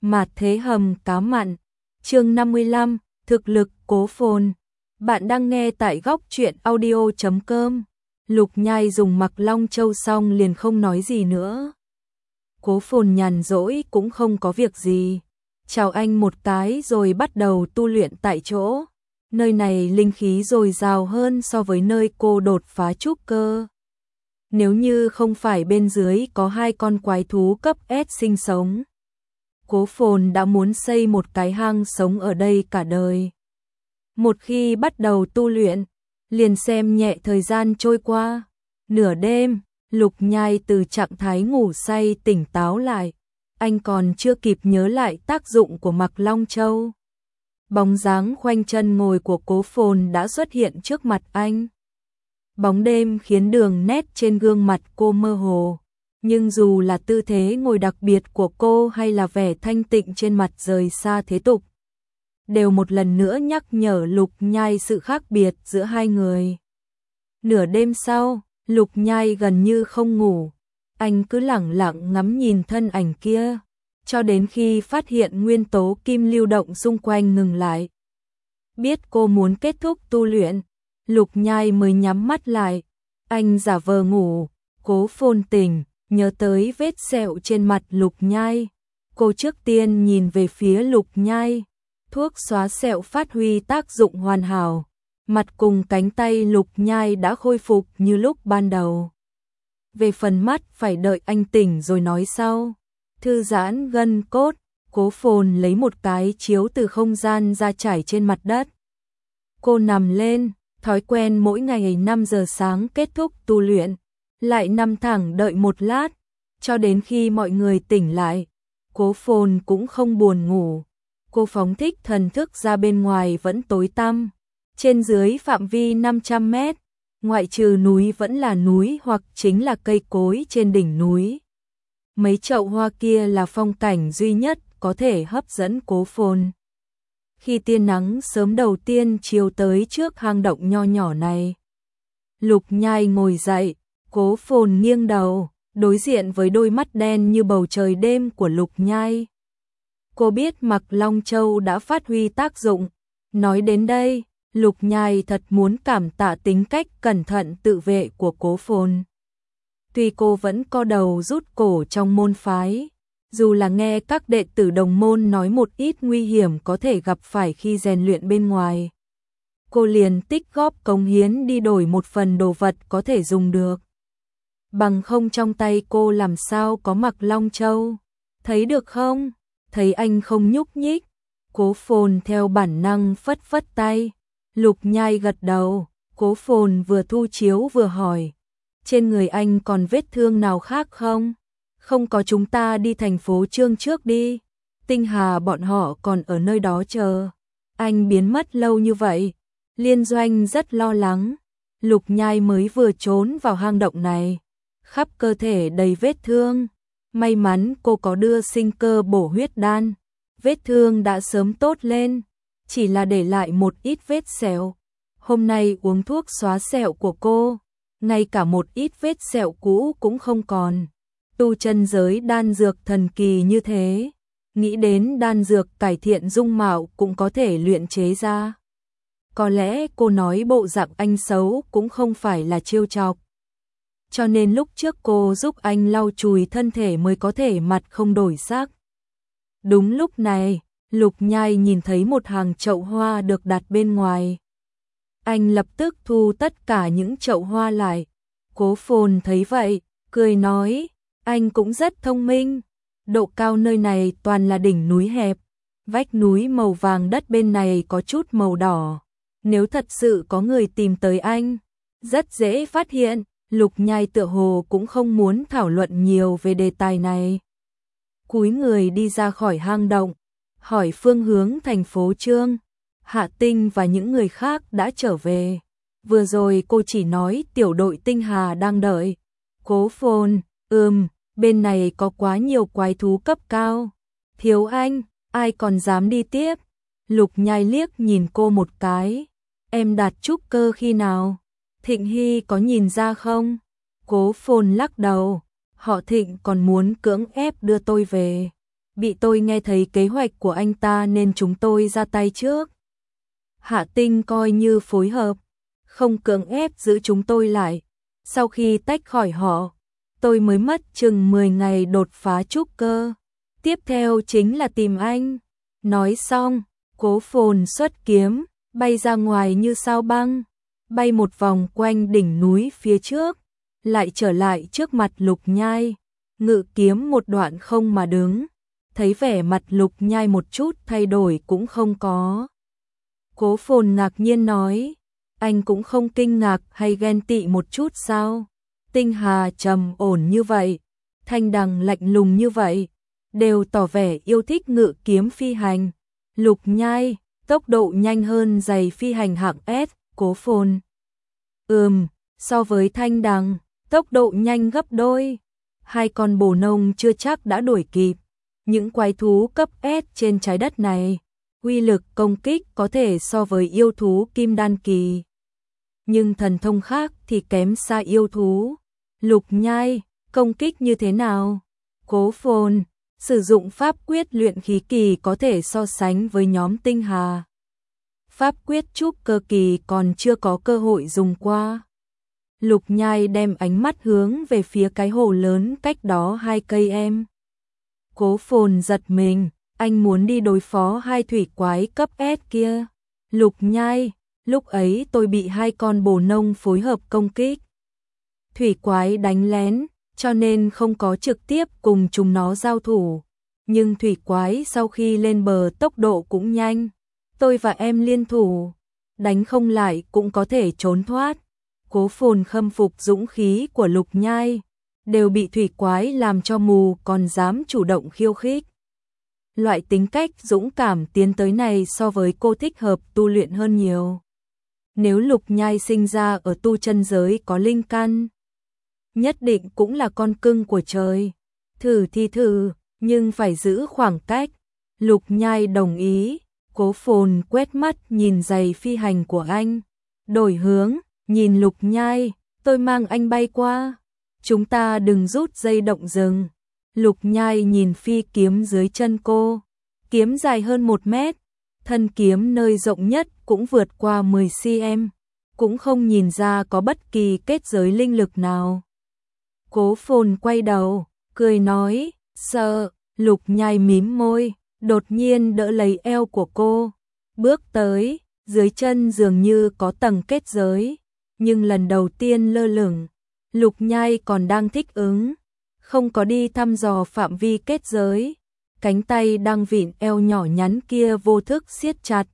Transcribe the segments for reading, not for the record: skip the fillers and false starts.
Mạt thế hầm cá mặn, chương 55, thực lực Cố Phồn. Bạn đang nghe tại góc truyện audio.com. Lục Nhai dùng Mặc Long Châu xong liền không nói gì nữa. Cố Phồn nhàn rỗi cũng không có việc gì. Chào anh một cái rồi bắt đầu tu luyện tại chỗ. Nơi này linh khí dồi dào hơn so với nơi cô đột phá trúc cơ. Nếu như không phải bên dưới có hai con quái thú cấp S sinh sống, Cố Phồn đã muốn xây một cái hang sống ở đây cả đời. Một khi bắt đầu tu luyện, liền xem nhẹ thời gian trôi qua. Nửa đêm, Lục Nhai từ trạng thái ngủ say tỉnh táo lại. Anh còn chưa kịp nhớ lại tác dụng của Mặc Long Châu. Bóng dáng khoanh chân ngồi của Cố Phồn đã xuất hiện trước mặt anh. Bóng đêm khiến đường nét trên gương mặt cô mơ hồ. Nhưng dù là tư thế ngồi đặc biệt của cô hay là vẻ thanh tịnh trên mặt rời xa thế tục, đều một lần nữa nhắc nhở Lục Nhai sự khác biệt giữa hai người. Nửa đêm sau, Lục Nhai gần như không ngủ. Anh cứ lẳng lặng ngắm nhìn thân ảnh kia, cho đến khi phát hiện nguyên tố kim lưu động xung quanh ngừng lại. Biết cô muốn kết thúc tu luyện, Lục Nhai mới nhắm mắt lại. Anh giả vờ ngủ. Cố Phồn tỉnh, nhớ tới vết sẹo trên mặt Lục Nhai. Cô trước tiên nhìn về phía Lục Nhai. Thuốc xóa sẹo phát huy tác dụng hoàn hảo. Mặt cùng cánh tay Lục Nhai đã khôi phục như lúc ban đầu. Về phần mắt phải đợi anh tỉnh rồi nói sau. Thư giãn gân cốt, Cố Phồn lấy một cái chiếu từ không gian ra trải trên mặt đất. Cô nằm lên, thói quen mỗi ngày 5 giờ sáng kết thúc tu luyện, lại nằm thẳng đợi một lát, cho đến khi mọi người tỉnh lại. Cố Phồn cũng không buồn ngủ. Cô phóng thích thần thức ra bên ngoài vẫn tối tăm. Trên dưới phạm vi 500 mét, ngoại trừ núi vẫn là núi hoặc chính là cây cối trên đỉnh núi. Mấy chậu hoa kia là phong cảnh duy nhất có thể hấp dẫn Cố Phồn. Khi tia nắng sớm đầu tiên chiếu tới trước hang động nho nhỏ này, Lục Nhai ngồi dậy. Cố Phồn nghiêng đầu, đối diện với đôi mắt đen như bầu trời đêm của Lục Nhai. Cô biết Mặc Long Châu đã phát huy tác dụng. Nói đến đây, Lục Nhai thật muốn cảm tạ tính cách cẩn thận tự vệ của Cố Phồn. Tuy cô vẫn co đầu rút cổ trong môn phái, dù là nghe các đệ tử đồng môn nói một ít nguy hiểm có thể gặp phải khi rèn luyện bên ngoài, cô liền tích góp cống hiến đi đổi một phần đồ vật có thể dùng được. Bằng không trong tay cô làm sao có Mặc Long Châu. Thấy được không? Thấy anh không nhúc nhích, Cố Phồn theo bản năng phất phất tay. Lục Nhai gật đầu. Cố Phồn vừa thu chiếu vừa hỏi, trên người anh còn vết thương nào khác không? Không có, chúng ta đi thành phố Trương trước đi. Tinh Hà bọn họ còn ở nơi đó chờ. Anh biến mất lâu như vậy, Liên Doanh rất lo lắng. Lục Nhai mới vừa trốn vào hang động này, khắp cơ thể đầy vết thương. May mắn cô có đưa sinh cơ bổ huyết đan, vết thương đã sớm tốt lên, chỉ là để lại một ít vết sẹo. Hôm nay uống thuốc xóa sẹo của cô, ngay cả một ít vết sẹo cũ cũng không còn. Tu chân giới đan dược thần kỳ như thế, nghĩ đến đan dược cải thiện dung mạo cũng có thể luyện chế ra. Có lẽ cô nói bộ dạng anh xấu cũng không phải là trêu chọc, cho nên lúc trước cô giúp anh lau chùi thân thể mới có thể mặt không đổi sắc. Đúng lúc này, Lục Nhai nhìn thấy một hàng chậu hoa được đặt bên ngoài. Anh lập tức thu tất cả những chậu hoa lại. Cố Phồn thấy vậy, cười nói, anh cũng rất thông minh. Độ cao nơi này toàn là đỉnh núi hẹp, vách núi màu vàng, đất bên này có chút màu đỏ. Nếu thật sự có người tìm tới anh, rất dễ phát hiện. Lục Nhai tựa hồ cũng không muốn thảo luận nhiều về đề tài này. Cúi người đi ra khỏi hang động, hỏi phương hướng thành phố Trương. Hạ Tinh và những người khác đã trở về. Vừa rồi cô chỉ nói tiểu đội Tinh Hà đang đợi. Cố Phồn, bên này có quá nhiều quái thú cấp cao. Thiếu anh, ai còn dám đi tiếp? Lục Nhai liếc nhìn cô một cái. Em đạt trúc cơ khi nào? Thịnh Hy có nhìn ra không? Cố Phồn lắc đầu. Họ Thịnh còn muốn cưỡng ép đưa tôi về. bị tôi nghe thấy kế hoạch của anh ta nên chúng tôi ra tay trước. Hạ Tinh coi như phối hợp, không cưỡng ép giữ chúng tôi lại. Sau khi tách khỏi họ, tôi mới mất chừng 10 ngày đột phá trúc cơ. Tiếp theo chính là tìm anh. Nói xong, Cố Phồn xuất kiếm, bay ra ngoài như sao băng, bay một vòng quanh đỉnh núi phía trước, lại trở lại trước mặt Lục Nhai, ngự kiếm một đoạn không mà đứng, thấy vẻ mặt Lục Nhai một chút thay đổi cũng không có. Cố Phồn ngạc nhiên nói, anh cũng không kinh ngạc hay ghen tị một chút sao? Tinh Hà trầm ổn như vậy, Thanh Đằng lạnh lùng như vậy, đều tỏ vẻ yêu thích ngự kiếm phi hành. Lục Nhai, tốc độ nhanh hơn giày phi hành hạng S, Cố Phồn. So với Thanh Đằng, tốc độ nhanh gấp đôi. Hai con bồ nông chưa chắc đã đuổi kịp. Những quái thú cấp S trên trái đất này, uy lực công kích có thể so với yêu thú kim đan kỳ. Nhưng thần thông khác thì kém xa yêu thú. Lục Nhai, công kích như thế nào? Cố Phồn, sử dụng pháp quyết luyện khí kỳ có thể so sánh với nhóm Tinh Hà. Pháp quyết trúc cơ kỳ còn chưa có cơ hội dùng qua. Lục Nhai đem ánh mắt hướng về phía cái hồ lớn cách đó 2 cây em. Cố Phồn giật mình, anh muốn đi đối phó hai thủy quái cấp S kia. Lục Nhai, lúc ấy tôi bị hai con bồ nông phối hợp công kích. Thủy quái đánh lén, cho nên không có trực tiếp cùng chúng nó giao thủ. Nhưng thủy quái sau khi lên bờ tốc độ cũng nhanh. Tôi và em liên thủ, đánh không lại cũng có thể trốn thoát. Cố Phồn khâm phục dũng khí của Lục Nhai, đều bị thủy quái làm cho mù còn dám chủ động khiêu khích. Loại tính cách dũng cảm tiến tới này so với cô thích hợp tu luyện hơn nhiều. Nếu Lục Nhai sinh ra ở tu chân giới có linh căn, nhất định cũng là con cưng của trời. Thử thì thử, nhưng phải giữ khoảng cách. Lục Nhai đồng ý. Cố Phồn quét mắt nhìn giày phi hành của anh, đổi hướng, nhìn Lục Nhai, tôi mang anh bay qua. Chúng ta đừng rút dây động rừng. Lục Nhai nhìn phi kiếm dưới chân cô, kiếm dài hơn 1 mét, thân kiếm nơi rộng nhất cũng vượt qua 10 cm, cũng không nhìn ra có bất kỳ kết giới linh lực nào. Cố Phồn quay đầu, cười nói, sợ. Lục Nhai mím môi, đột nhiên đỡ lấy eo của cô, bước tới, dưới chân dường như có tầng kết giới, nhưng lần đầu tiên lơ lửng. Lục Nhai còn đang thích ứng, không có đi thăm dò phạm vi kết giới, cánh tay đang vịn eo nhỏ nhắn kia vô thức siết chặt.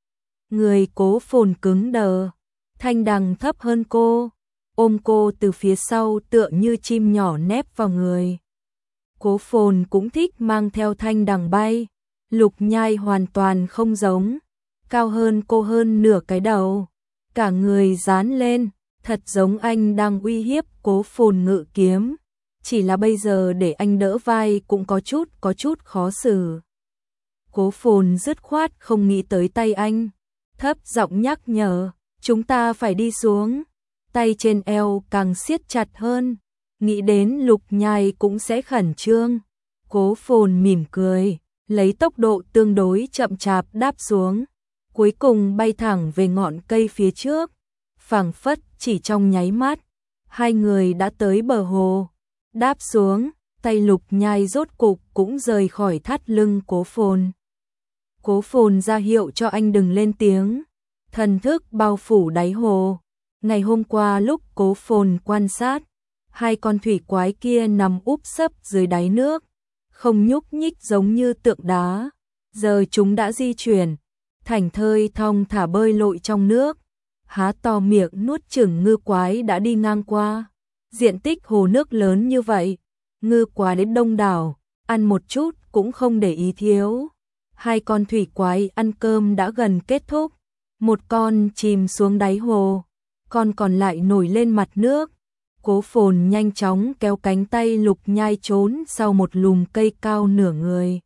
Người Cố Phồn cứng đờ, Thanh Đằng thấp hơn cô, ôm cô từ phía sau tựa như chim nhỏ nép vào người. Cố Phồn cũng thích mang theo Thanh Đằng bay. Lục Nhai hoàn toàn không giống, cao hơn cô hơn nửa cái đầu, cả người dán lên, thật giống anh đang uy hiếp Cố Phồn ngự kiếm, chỉ là bây giờ để anh đỡ vai cũng có chút khó xử. Cố Phồn dứt khoát không nghĩ tới tay anh, thấp giọng nhắc nhở, chúng ta phải đi xuống, tay trên eo càng siết chặt hơn, nghĩ đến Lục Nhai cũng sẽ khẩn trương. Cố Phồn mỉm cười, lấy tốc độ tương đối chậm chạp đáp xuống, cuối cùng bay thẳng về ngọn cây phía trước, phảng phất chỉ trong nháy mắt, hai người đã tới bờ hồ. Đáp xuống, tay Lục Nhai rốt cục cũng rời khỏi thắt lưng Cố Phồn. Cố Phồn ra hiệu cho anh đừng lên tiếng, thần thức bao phủ đáy hồ. Ngày hôm qua lúc Cố Phồn quan sát, hai con thủy quái kia nằm úp sấp dưới đáy nước, không nhúc nhích giống như tượng đá. Giờ chúng đã di chuyển, thảnh thơi thong thả bơi lội trong nước, há to miệng nuốt chửng ngư quái đã đi ngang qua. Diện tích hồ nước lớn như vậy, ngư quái đến đông đảo, ăn một chút cũng không để ý thiếu. Hai con thủy quái ăn cơm đã gần kết thúc, một con chìm xuống đáy hồ, con còn lại nổi lên mặt nước. Cố Phồn nhanh chóng kéo cánh tay Lục Nhai trốn sau một lùm cây cao nửa người.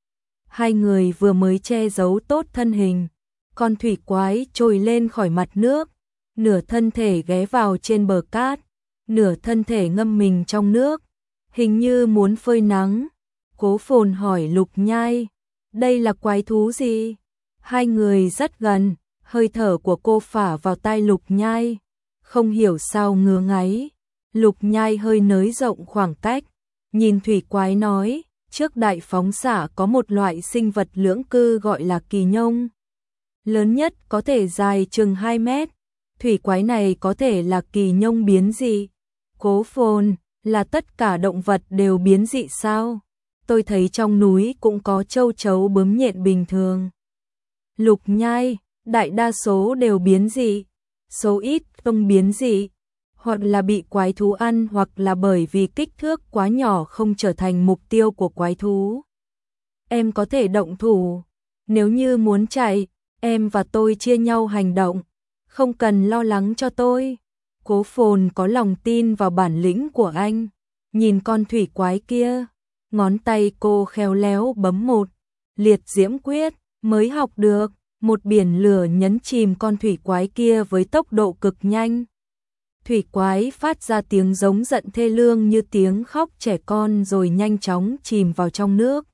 Hai người vừa mới che giấu tốt thân hình, con thủy quái trồi lên khỏi mặt nước, nửa thân thể ghé vào trên bờ cát, nửa thân thể ngâm mình trong nước, hình như muốn phơi nắng. Cố Phồn hỏi Lục Nhai, đây là quái thú gì? Hai người rất gần, hơi thở của cô phả vào tai Lục Nhai, không hiểu sao ngứa ngáy. Lục Nhai hơi nới rộng khoảng cách, nhìn thủy quái nói, trước đại phóng xạ có một loại sinh vật lưỡng cư gọi là kỳ nhông. Lớn nhất có thể dài chừng 2 mét. Thủy quái này có thể là kỳ nhông biến dị. Cố Phồn, là tất cả động vật đều biến dị sao? Tôi thấy trong núi cũng có châu chấu bướm nhện bình thường. Lục Nhai, đại đa số đều biến dị, số ít không biến dị, hoặc là bị quái thú ăn hoặc là bởi vì kích thước quá nhỏ không trở thành mục tiêu của quái thú. Em có thể động thủ, nếu như muốn chạy, em và tôi chia nhau hành động, không cần lo lắng cho tôi. Cố Phồn có lòng tin vào bản lĩnh của anh, nhìn con thủy quái kia, ngón tay cô khéo léo bấm một liệt diễm quyết, mới học được, một biển lửa nhấn chìm con thủy quái kia với tốc độ cực nhanh. Thủy quái phát ra tiếng giống giận thê lương như tiếng khóc trẻ con rồi nhanh chóng chìm vào trong nước.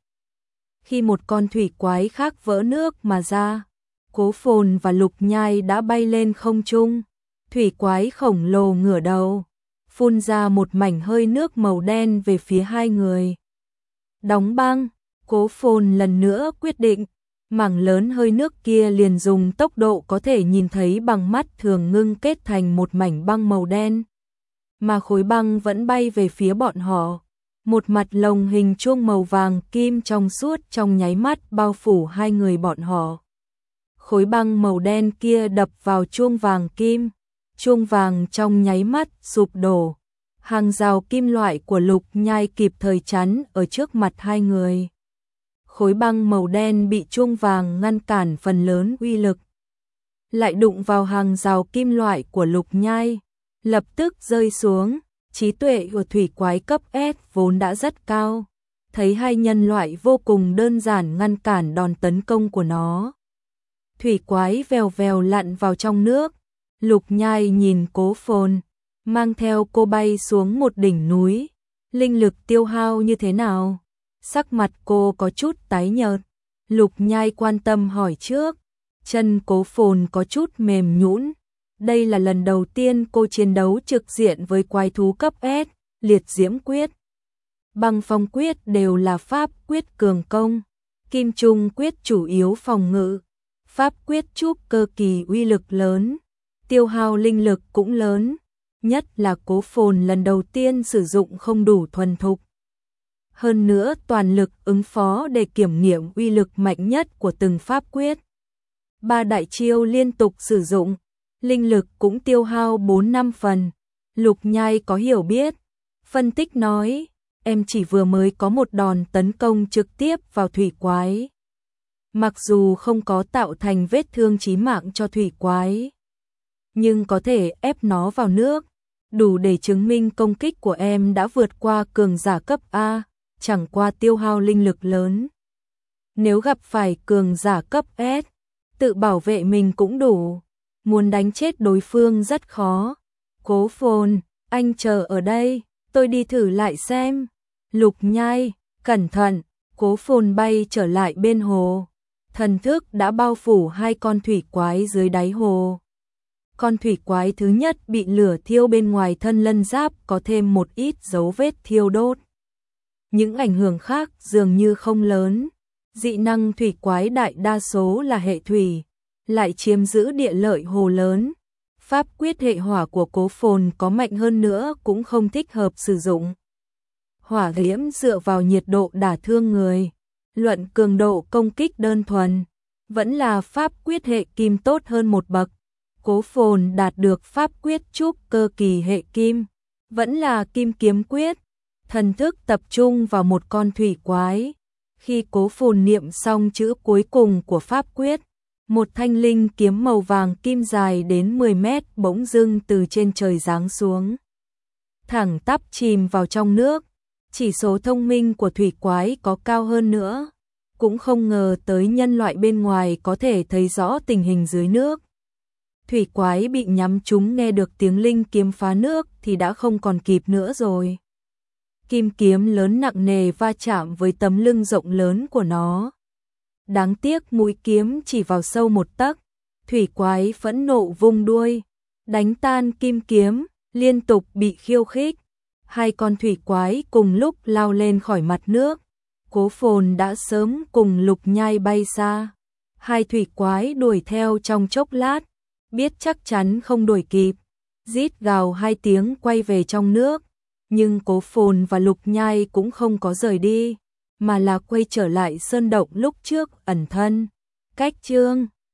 Khi một con thủy quái khác vỡ nước mà ra, Cố Phồn và Lục Nhai đã bay lên không trung. Thủy quái khổng lồ ngửa đầu, phun ra một mảnh hơi nước màu đen về phía hai người. Đóng băng, Cố Phồn lần nữa quyết định, mảng lớn hơi nước kia liền dùng tốc độ có thể nhìn thấy bằng mắt thường ngưng kết thành một mảnh băng màu đen. Mà khối băng vẫn bay về phía bọn họ. Một mặt lồng hình chuông màu vàng kim trong suốt trong nháy mắt bao phủ hai người bọn họ. Khối băng màu đen kia đập vào chuông vàng kim. Chuông vàng trong nháy mắt sụp đổ. Hàng rào kim loại của Lục Nhai kịp thời chắn ở trước mặt hai người. Khối băng màu đen bị chuông vàng ngăn cản phần lớn uy lực. Lại đụng vào hàng rào kim loại của Lục Nhai, lập tức rơi xuống. Trí tuệ của thủy quái cấp S vốn đã rất cao, thấy hai nhân loại vô cùng đơn giản ngăn cản đòn tấn công của nó. Thủy quái vèo vèo lặn vào trong nước. Lục Nhai nhìn Cố Phồn, mang theo cô bay xuống một đỉnh núi. Linh lực tiêu hao như thế nào? Sắc mặt cô có chút tái nhợt. Lục Nhai quan tâm hỏi trước. Chân Cố Phồn có chút mềm nhũn. Đây là lần đầu tiên cô chiến đấu trực diện với quái thú cấp S, liệt diễm quyết. Băng phong quyết đều là pháp quyết cường công. Kim trung quyết chủ yếu phòng ngự. Pháp quyết trúc cơ kỳ uy lực lớn. Tiêu hao linh lực cũng lớn. Nhất là Cố Phồn lần đầu tiên sử dụng không đủ thuần thục. Hơn nữa toàn lực ứng phó để kiểm nghiệm uy lực mạnh nhất của từng pháp quyết. 3 đại chiêu liên tục sử dụng. Linh lực cũng tiêu hao 4-5 phần. Lục Nhai có hiểu biết. Phân tích nói, em chỉ vừa mới có một đòn tấn công trực tiếp vào thủy quái. Mặc dù không có tạo thành vết thương chí mạng cho thủy quái, nhưng có thể ép nó vào nước, đủ để chứng minh công kích của em đã vượt qua cường giả cấp A, chẳng qua tiêu hao linh lực lớn. Nếu gặp phải cường giả cấp S, tự bảo vệ mình cũng đủ. Muốn đánh chết đối phương rất khó. Cố Phồn, anh chờ ở đây, tôi đi thử lại xem. Lục Nhai, cẩn thận. Cố Phồn bay trở lại bên hồ. Thần thức đã bao phủ hai con thủy quái dưới đáy hồ. Con thủy quái thứ nhất bị lửa thiêu bên ngoài thân lân giáp có thêm một ít dấu vết thiêu đốt. Những ảnh hưởng khác dường như không lớn. Dị năng thủy quái đại đa số là hệ thủy, lại chiếm giữ địa lợi hồ lớn. Pháp quyết hệ hỏa của Cố Phồn có mạnh hơn nữa cũng không thích hợp sử dụng. Hỏa diễm dựa vào nhiệt độ đả thương người. Luận cường độ công kích đơn thuần, vẫn là pháp quyết hệ kim tốt hơn một bậc. Cố Phồn đạt được pháp quyết trúc cơ kỳ hệ kim, vẫn là kim kiếm quyết. Thần thức tập trung vào một con thủy quái. Khi Cố Phồn niệm xong chữ cuối cùng của pháp quyết, một thanh linh kiếm màu vàng kim dài đến 10 mét bỗng dưng từ trên trời giáng xuống. Thẳng tắp chìm vào trong nước. Chỉ số thông minh của thủy quái có cao hơn nữa. Cũng không ngờ tới nhân loại bên ngoài có thể thấy rõ tình hình dưới nước. Thủy quái bị nhắm trúng nghe được tiếng linh kiếm phá nước thì đã không còn kịp nữa rồi. kim kiếm lớn nặng nề va chạm với tấm lưng rộng lớn của nó. Đáng tiếc mũi kiếm chỉ vào sâu một tấc, thủy quái phẫn nộ vung đuôi, đánh tan kim kiếm, liên tục bị khiêu khích. Hai con thủy quái cùng lúc lao lên khỏi mặt nước. Cố Phồn đã sớm cùng Lục Nhai bay xa. Hai thủy quái đuổi theo trong chốc lát, biết chắc chắn không đuổi kịp, rít gào hai tiếng quay về trong nước. Nhưng Cố Phồn và Lục Nhai cũng không có rời đi, mà là quay trở lại sơn động lúc trước ẩn thân. Cách chương